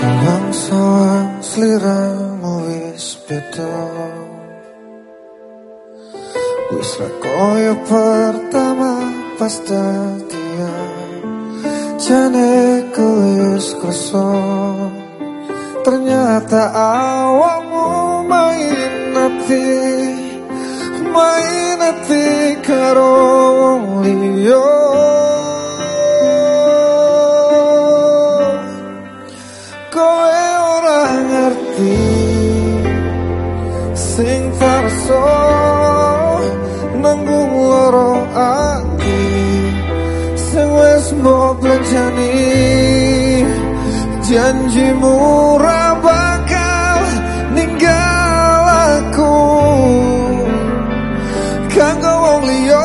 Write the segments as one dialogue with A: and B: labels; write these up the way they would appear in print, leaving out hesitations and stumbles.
A: Sawang-sawang sliramu wis beda, wis ra koyo pertama pas dadian. Jane wis krasa ternyata awakmu main ati karo wong liya. Kowe ora ngerti sing tarso nanggung loro ati sing wis mbok blenjani. Janjimu ora bakal ninggal aku kanggo wong liya.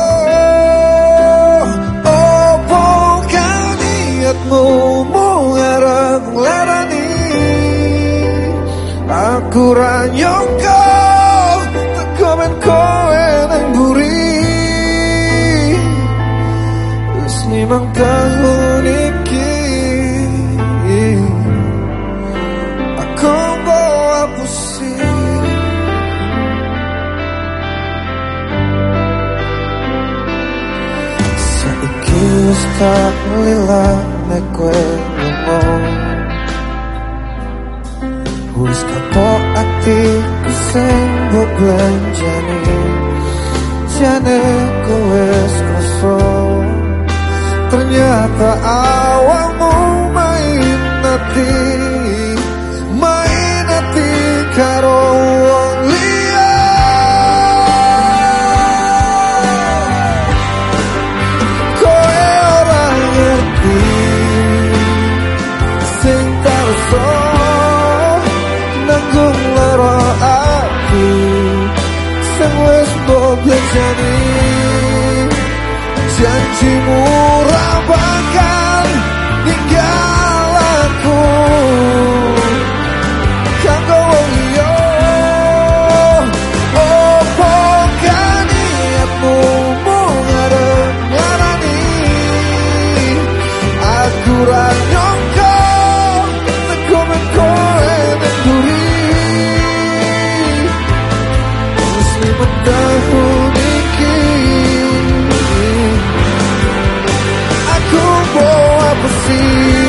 A: Opo kan niatmu mung arep nglarani aku ra nyangka teko men kowe nang mburi. Wis 5 tahun iki aku bawa pusing. Saiki wis tak lilang nek kowe ngomong, wis kapok atiku sing mbok blenjani. Jane kowe wis krasa ternyata awakmu main ati karo wong liya. Kowe ora ngerti sing tarso nanggung lara ati sing wis mbok blenjani. Janjimu ora bakal ninggal aku kanggo wong liya. Opo kan niatmu mung arep nglarani aku ra nyangka teko men kowe nang mburi. Wis 5 tahun iki aku bawa pusing.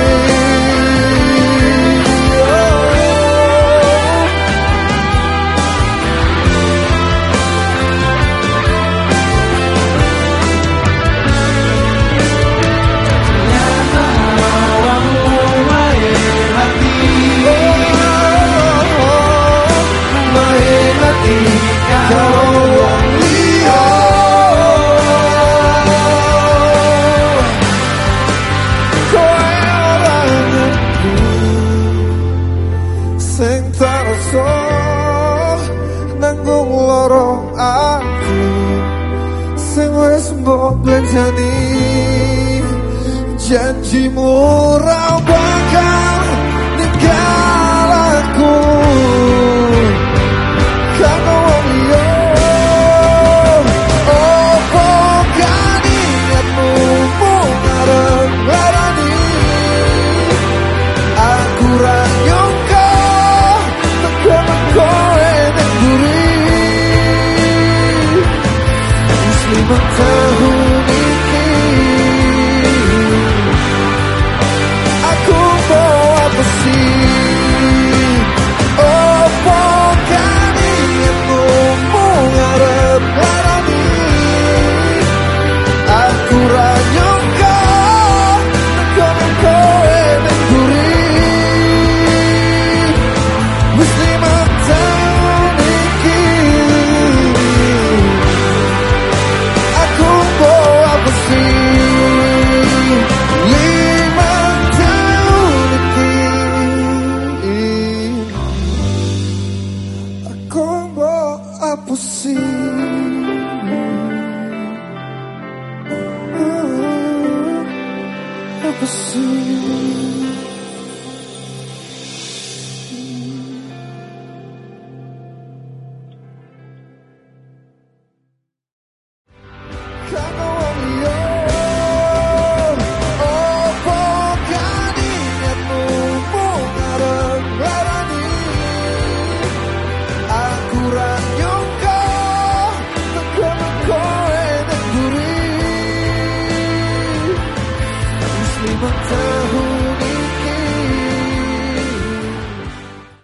A: Sing tarso nanggung loro ati sing wis mbok blenjani. Janjimu ora